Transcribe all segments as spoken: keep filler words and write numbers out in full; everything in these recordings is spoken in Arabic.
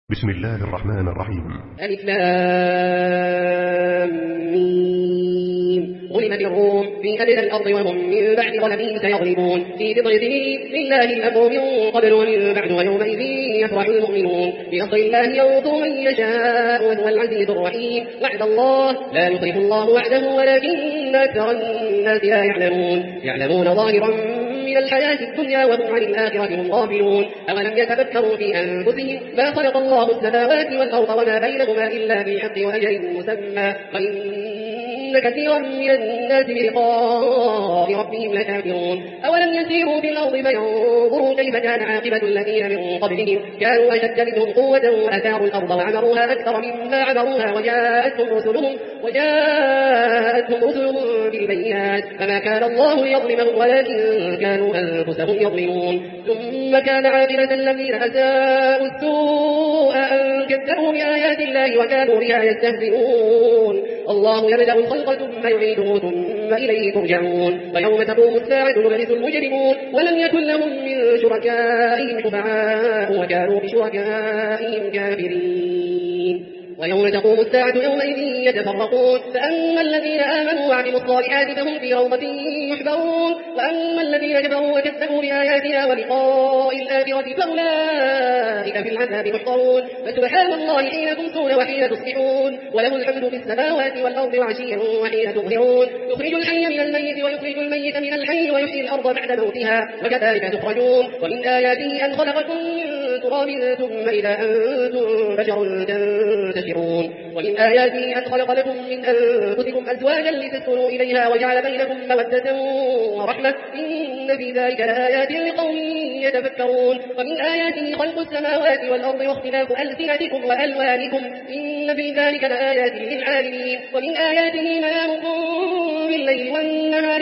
بسم الله الرحمن الرحيم. ألف لام ميم. غلبت الروم في أدنى الأرض وهم من بعد غلبهم سيغلبون في بضع سنين لله الأمر من قبل ومن بعد ويومئذ يفرح المؤمنون بنصر الله ينصر من يشاء وهو العزيز الرحيم. وعد الله لا يخلف الله وعده ولكن أكثر الناس لا يعلمون يعلمون ظاهرا من الحياة الدنيا وهم عن الآخرة هم غافلون. أولم يتفكروا في أنفسهم ما خلق الله السماوات والأرض وما بينهما إلا بالحق وأجل مسمى وإن كثيرا من الناس بلقاء ربهم لكافرون. أولم يسيروا في الأرض فينظروا كيف كان عاقبة الذين من قبلهم كانوا أشد منهم قوة وأثاروا الأرض وعمروها أكثر مما عمروها وجاءتهم رسلهم وجاءتهم رسلهم بالبينات فما كان الله ليظلمهم ولكن كانوا أنفسهم يظلمون. ثم كان عاقبة الذين أساءوا السوء أن كذبوا بآيات الله وكانوا بها يستهزئون. الله يبدأ الخلق ثم يعيده ثم إليه ترجعون. ويوم تقوم الساعة يبلس المجرمون ولم يكن لهم من شركائهم شفعاء وكانوا بشركائهم كافرين. ويوم تقوم الساعة يومئذ يتفرقون فأما الذين آمنوا وعملوا الصالحات فهم في روضة يحبرون وأما الذين كفروا وكذبوا بآياتنا ولقاء الآخرة فأولئك في العذاب محضرون. فسبحان الله حين تمسون وحين تصبحون وله الحمد في السماوات والأرض وعشيا وحين تظهرون. يخرج الحي من الميت ويخرج الميت من الحي ويحيي الأرض بعد موتها وكذلك تخرجون. ومن آياته أن خلقكم من تراب ثم إذا أنتم بشر تنتشرون. ومن آياته أن خلق لكم من أنفسكم أزواجا لتسكنوا إليها وجعل بينكم مودة ورحمة إن في ذلك لآيات لقوم يتفكرون. ومن آياته خلق السماوات والأرض واختلاف ألسنتكم وألوانكم إن في ذلك لآيات للعالمين. ومن آياته منامكم بالليل والنهار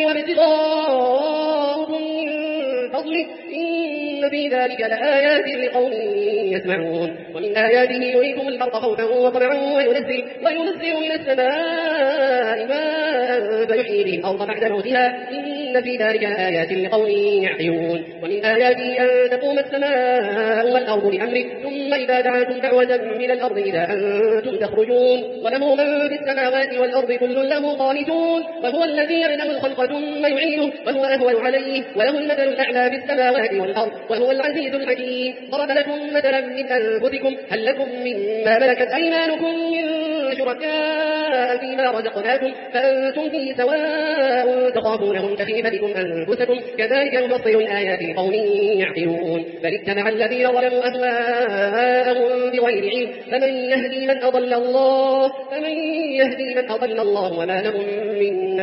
وابتغاؤكم من فضله إن في ذلك لآيات لقوم يسمعون. ومن آياته يريكم البرق خوفا وطمعا وينزل, وينزل من السماء ماء فيحيي به الأرض بعد موتها إن في ذلك لآيات لقوم يعقلون. ومن آياته أن تقوم السماء والأرض بأمره ثم إذا دعاكم دعوة من الأرض إذا أنتم تخرجون. وله من في السماوات والأرض كل له قانتون. وهو الذي يبدأ الخلق ثم يعيده وهو أهون عليه وله المثل الأعلى في السماوات والأرض وهو العزيز الحكيم. ضرب لكم مثلا من أنفسكم هل لكم مما ملكت أيمانكم من شركاء فيما رزقناكم فأنتم فيه سواء تخافونهم كخيفتكم أنفسكم كذلك نفصل الآيات لقوم يعقلون. بل اتبع الذين ظلموا أهواءهم بغير علم فمن يهدي من أضل الله فمن يهدي من أضل الله وما لهم من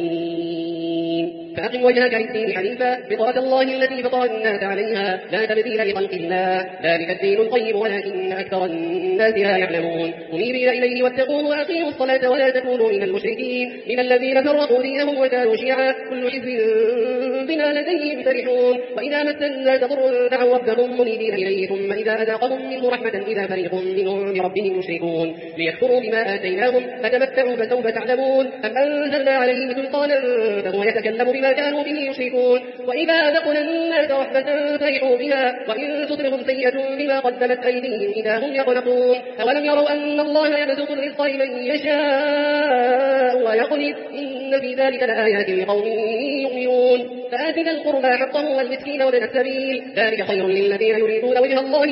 ناصرين. فأقم وجهك للدين حنيفا فطرة الله التي فطر الناس عليها لا تبديل لخلق الله ذلك الدين القيم ولكن أكثر الناس لا يعلمون. منيبين إليه واتقوه وأقيموا الصلاة ولا تكونوا من المشركين من الذين فرقوا دينهم وكانوا شيعا كل حزب بما لديهم فرحون. وإذا مس الناس ضر دعوا ربهم منيبين إليه ثم إذا أذاقهم منه رحمة إذا فريق منهم بربهم يشركون ليكفروا بما آتيناهم فتمتعوا فسوف تعلمون. أم أنزلنا عليهم سلطانا فهو يتكلم بما كانوا به يشركون. وإذا أذقنا الناس رحمة فرحوا بها وإن تصبهم سيئة بما قدمت أيديهم إذا هم يقنطون. أولم يروا أن الله يبسط الرزق لمن يشاء ويقدر إن في ذلك لآيات لقوم يؤمنون. فآت ذا القربى حقه والمسكين وابن السبيل ذلك خير للذين يريدون وجه الله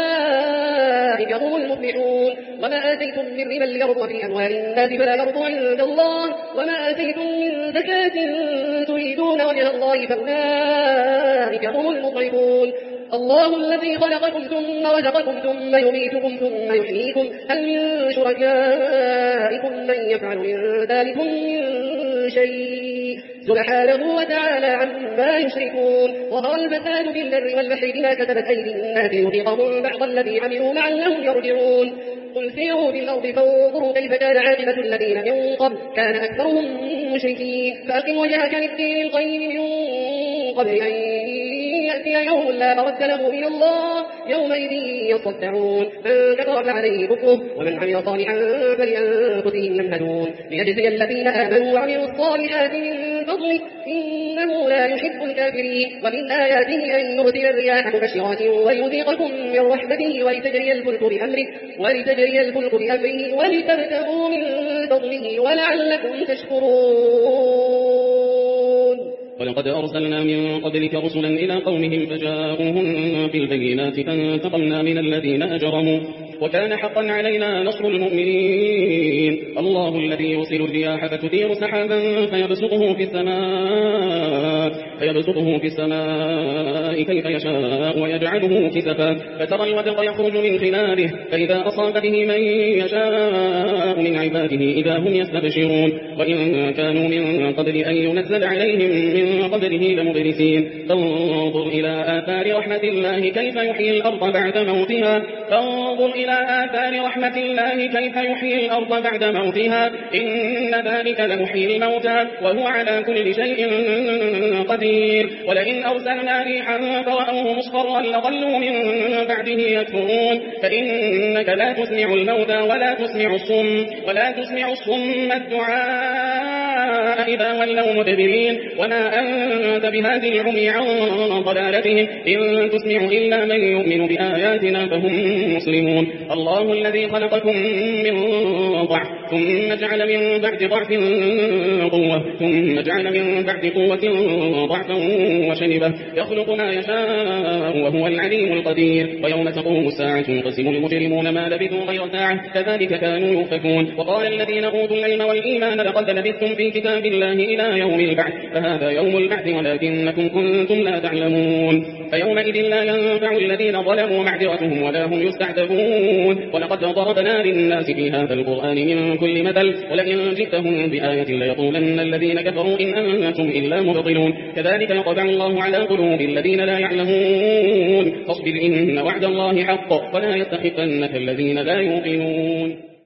وأولئك هم المفلحون. وما آتيتم من ربا ليربو في أموال الناس فلا يربو عند الله وما آتيتم من زكاة تريدون وجه الله فأولئك هم المضعفون. الله الذي خلقكم ثم رزقكم ثم يميتكم ثم يحييكم هل من شركائكم من يفعل من ذلك من شيء سبحانه وتعالى عما يشركون. وظهر الفساد في البر والبحر بما كسبت أيدي الناس ليذيقهم بعض الذي عملوا لعلهم يرجعون. قل سيروا في الأرض فانظروا كيف كان عاقبة الذين من قبل كان أكثرهم مشركين. فأقم وجهك للدين القيم من قبل أن يأتي يوم لا مرد له من الله يومئذ يصدعون من كفر فعليه كفره ومن عمل صالحا فلأنفسهم يمهدون ليجزي الذين آمنوا وعملوا الصالحات من فضله إنه لا يحب الكافرين ومن آياته أن يرسل الرياح مبشرات ويذيقكم من رحمته ولتجري الفلك بأمره ولتجري الفلك بأمره ولتبتغوا من فضله ولعلكم تشكرون. ولقد أرسلنا من قبلك رسلا إلى قومهم فجاءوهم بالبينات فانتقمنا من الذين أجرموا وكان حقا علينا نصر المؤمنين. الله الذي يرسل الرياح فتثير سحابا فيبسطه في السماء فيبسطه في السماء كيف يشاء ويجعله كسفا فترى الودق يخرج من خلاله فإذا أصاب به من يشاء من عباده إذا هم يستبشرون وإن كانوا من قبل أن ينزل عليهم من قبله لمبلسين. فانظر إلى آثار رحمة الله كيف يحيي الأرض بعد موتها فانظر إلى آثار رحمة الله كيف يحيي الأرض بعد موتها إن ذلك لمحيي الموتى وهو على كل شيء قدير. ولئن أرسلنا ريحا فرأوه مصفرا لظلوا من بعده يكفرون فإنك لا تسمع الموتى ولا تسمع الصم ولا تسمع الصم الدعاء إذا ولوا مدبرين وما أنت بهذه العمي عن ضلالتهم إن تسمع إلا من يؤمن بآياتنا فهم مسلمون. الله الذي خلقكم من ضعف ثم جعل من بعد ضعف قوة ثم جعل من بعد قوة ضعفا وشيبة يخلق ما يشاء وهو العليم القدير. ويوم تقوم الساعة ينقسم المجرمون ما لبثوا غير ساعة كذلك كانوا يؤفكون. وقال الذين أوتوا العلم والإيمان لقد لبثتم في كتاب الله إلى يوم البعث فهذا يوم البعث ولكنكم كنتم لا تعلمون. فيومئذ لا ينفع الذين ظلموا معذرتهم ولا هم يستعتبون. ولقد ضربنا للناس في هذا القرآن من كل مثل ولئن جئتهم بآية ليقولن الذين كفروا إن أنتم إلا مبطلون. كذلك يطبع الله على قلوب الذين لا يعلمون. فاصبر إن وعد الله حق ولا يستخفنك الذين لا يوقنون.